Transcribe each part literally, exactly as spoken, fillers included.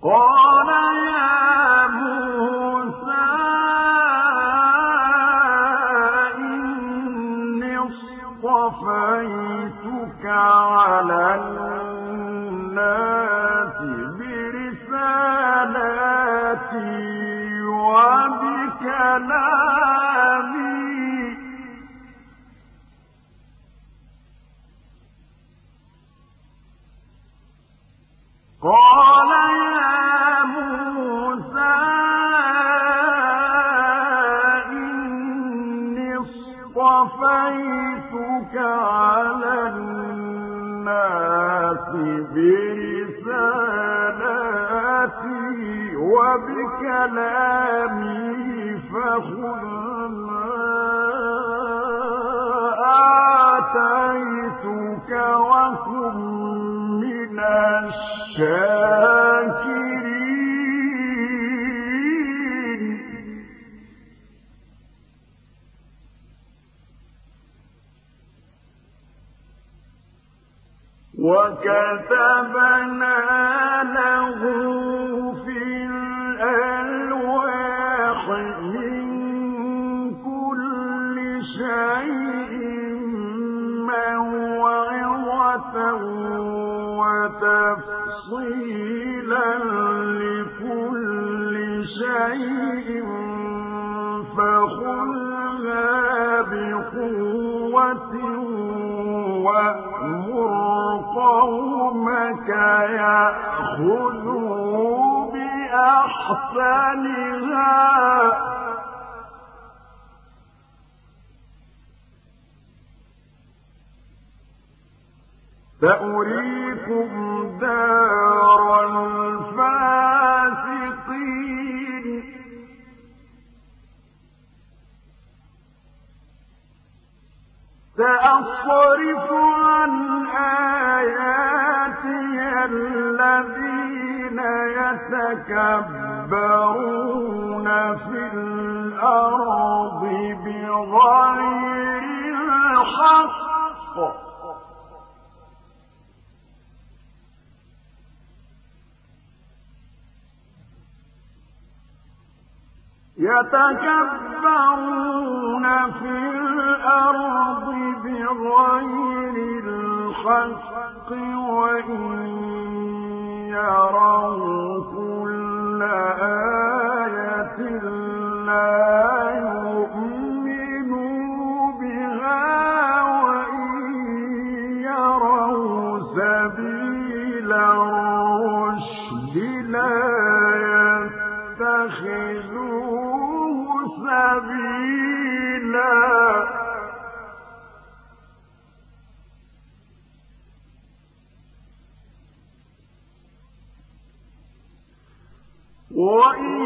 قال يا موسى إني اصطفيتك على الناس برسالاتي وبكلامي قال يا موسى إني اصطفيتك على الناس برسالاتي وبكلامي فخذ ما آتيتك وكن من الشاكرين وكتبنا له في الألواح من كل شيء موعظة وتفصيلا لكل شيء فخذها بقوة وأمر قومك يأخذوا بأحسنها سأريكم دار الفاسقين سأصرف عن آياتي الذين يتكبرون في الأرض بغير الحق يتكبرون في الأرض بغير الحق وإن يروا كل آية لا يؤمنوا بها وإن يروا سبيل الرشد لا يتخذوه سبيلا وإن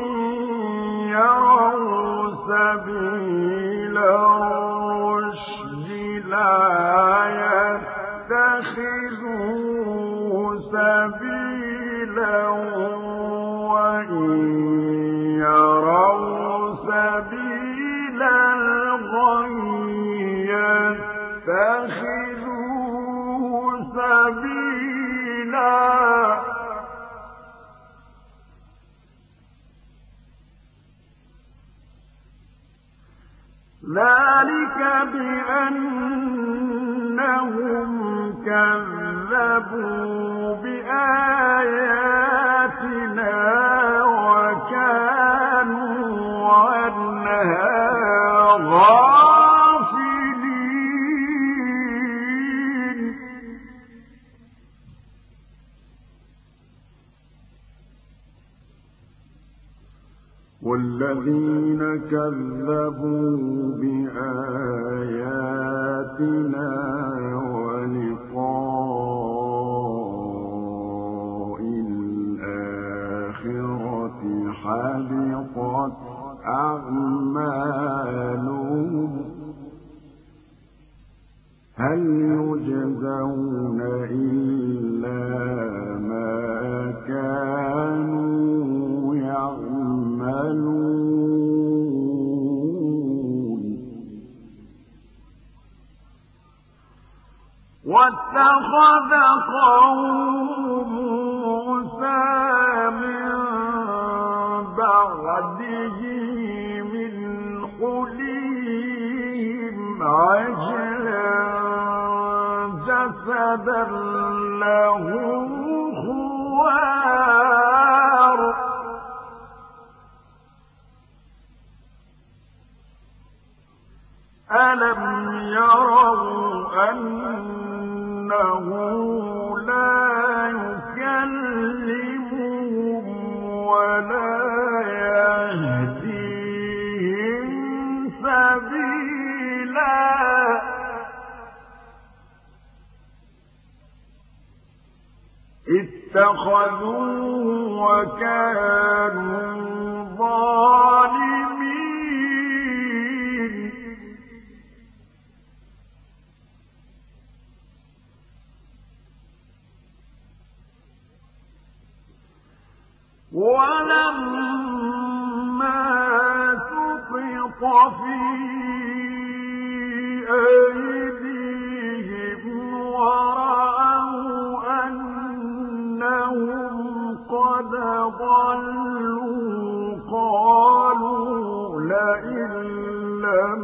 يروا سبيل الرشد لا يتخذوه سبيلا وإن يروا سبيل الغي يتخذوه سبيلا ذلك بأنهم كذبوا بآياتنا وكانوا عنها غافلين والذين كذبوا بآياتنا ولقاء الآخرة حبطت أعمالهم هل يجزون إلا ما كانوا يعملون واتخذ قوم موسى بعده من حليهم عجلا جسدا له خوار ألم يروا أنه لا يكلمهم ولا يهديهم سبيلا اتخذوه وكانوا ظالمين ولما سقط في أيديهم ورأوا أنهم قد ضلوا قالوا لئن لم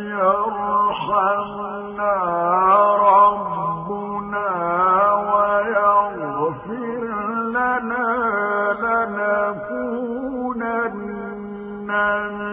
يرحمنا ربنا ويغفر لنا لنكونن